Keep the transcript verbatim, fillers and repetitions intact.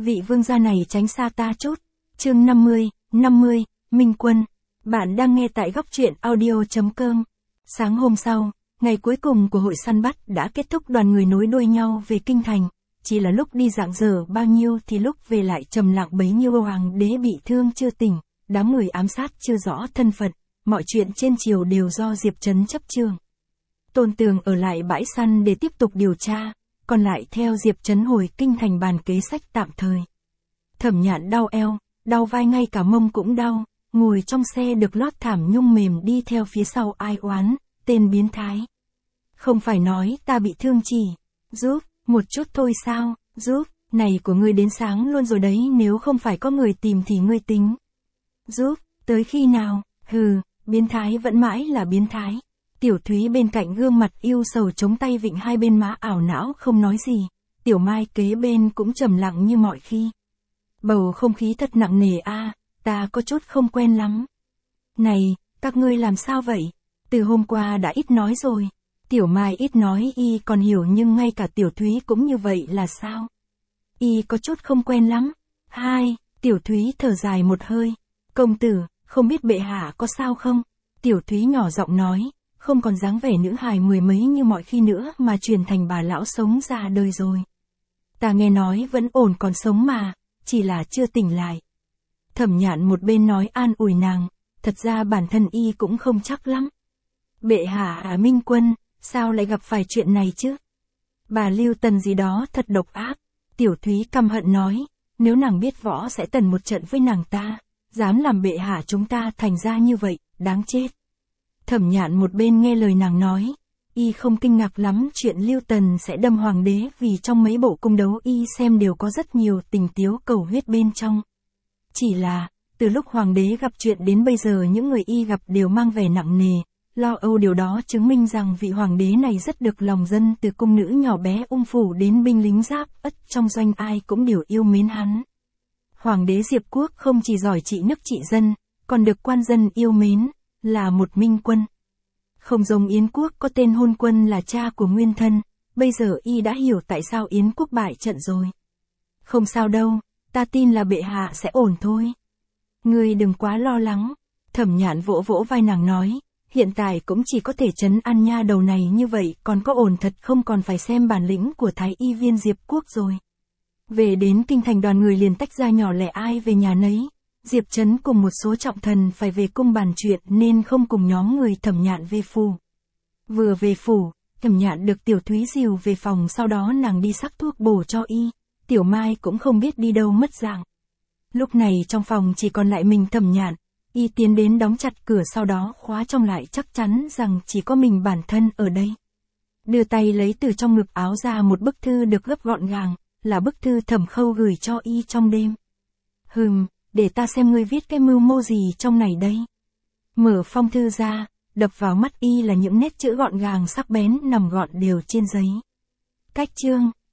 vị vương gia này tránh xa ta chút. Chương năm mươi, năm mươi, Minh Quân. Bạn đang nghe tại góc truyện audio chấm com. Sáng hôm sau, ngày cuối cùng của hội săn bắt đã kết thúc, đoàn người nối đuôi nhau về kinh thành. Chỉ là lúc đi rạng rỡ bao nhiêu thì lúc về lại trầm lặng bấy nhiêu. Hoàng đế bị thương chưa tỉnh, đám người ám sát chưa rõ thân phận, mọi chuyện trên triều đều do Diệp Trấn chấp trường. Tôn Tường ở lại bãi săn để tiếp tục điều tra, còn lại theo Diệp Trấn hồi kinh thành bàn kế sách tạm thời. Thẩm Nhạn đau eo, đau vai, ngay cả mông cũng đau, ngồi trong xe được lót thảm nhung mềm đi theo phía sau ai oán, tên biến thái. Không phải nói ta bị thương chỉ, giúp, một chút thôi sao, giúp, này của ngươi đến sáng luôn rồi đấy, nếu không phải có người tìm thì ngươi tính. Giúp, tới khi nào, hừ, biến thái vẫn mãi là biến thái. Tiểu Thúy bên cạnh gương mặt yêu sầu chống tay vịn hai bên má ảo não không nói gì, Tiểu Mai kế bên cũng trầm lặng như mọi khi. Bầu không khí thật nặng nề a, ta có chút không quen lắm. Này, các ngươi làm sao vậy? Từ hôm qua đã ít nói rồi. Tiểu Mai ít nói y còn hiểu, nhưng ngay cả Tiểu Thúy cũng như vậy là sao? Y có chút không quen lắm. Hai, Tiểu Thúy thở dài một hơi. Công tử, không biết bệ hạ có sao không? Tiểu Thúy nhỏ giọng nói, không còn dáng vẻ nữ hài mười mấy như mọi khi nữa mà chuyển thành bà lão sống già đời rồi. Ta nghe nói vẫn ổn còn sống mà, chỉ là chưa tỉnh lại. Thẩm Nhạn một bên nói an ủi nàng, thật ra bản thân y cũng không chắc lắm. Bệ hạ à, Minh Quân, sao lại gặp phải chuyện này chứ? Bà Lưu Tần gì đó thật độc ác. Tiểu Thúy căm hận nói, nếu nàng biết võ sẽ tần một trận với nàng ta, dám làm bệ hạ chúng ta thành ra như vậy, đáng chết. Thẩm Nhạn một bên nghe lời nàng nói, y không kinh ngạc lắm chuyện Lưu Tần sẽ đâm hoàng đế, vì trong mấy bộ cung đấu y xem đều có rất nhiều tình tiếu cầu huyết bên trong. Chỉ là, từ lúc hoàng đế gặp chuyện đến bây giờ những người y gặp đều mang vẻ nặng nề, lo âu, điều đó chứng minh rằng vị hoàng đế này rất được lòng dân, từ cung nữ nhỏ bé ung phủ đến binh lính giáp ất trong doanh ai cũng đều yêu mến hắn. Hoàng đế Diệp Quốc không chỉ giỏi trị nước trị dân, còn được quan dân yêu mến, là một minh quân. Không giống Yến Quốc có tên hôn quân là cha của nguyên thân, bây giờ y đã hiểu tại sao Yến Quốc bại trận rồi. Không sao đâu, ta tin là bệ hạ sẽ ổn thôi. Ngươi đừng quá lo lắng. Thẩm Nhạn vỗ vỗ vai nàng nói, hiện tại cũng chỉ có thể trấn an nha đầu này như vậy, còn có ổn thật không còn phải xem bản lĩnh của Thái y viên Diệp Quốc rồi. Về đến kinh thành, đoàn người liền tách ra nhỏ lẻ ai về nhà nấy. Diệp Trấn cùng một số trọng thần phải về cung bàn chuyện nên không cùng nhóm người Thẩm Nhạn về phủ. Vừa về phủ, Thẩm Nhạn được Tiểu Thúy dìu về phòng, sau đó nàng đi sắc thuốc bổ cho y. Tiểu Mai cũng không biết đi đâu mất dạng. Lúc này trong phòng chỉ còn lại mình Thẩm Nhạn, y tiến đến đóng chặt cửa, sau đó khóa trong lại, chắc chắn rằng chỉ có mình bản thân ở đây. Đưa tay lấy từ trong ngực áo ra một bức thư được gấp gọn gàng, là bức thư Thẩm Khâu gửi cho y trong đêm. Hừm, để ta xem ngươi viết cái mưu mô gì trong này đây. Mở phong thư ra, đập vào mắt y là những nét chữ gọn gàng sắc bén nằm gọn đều trên giấy. Cách chương,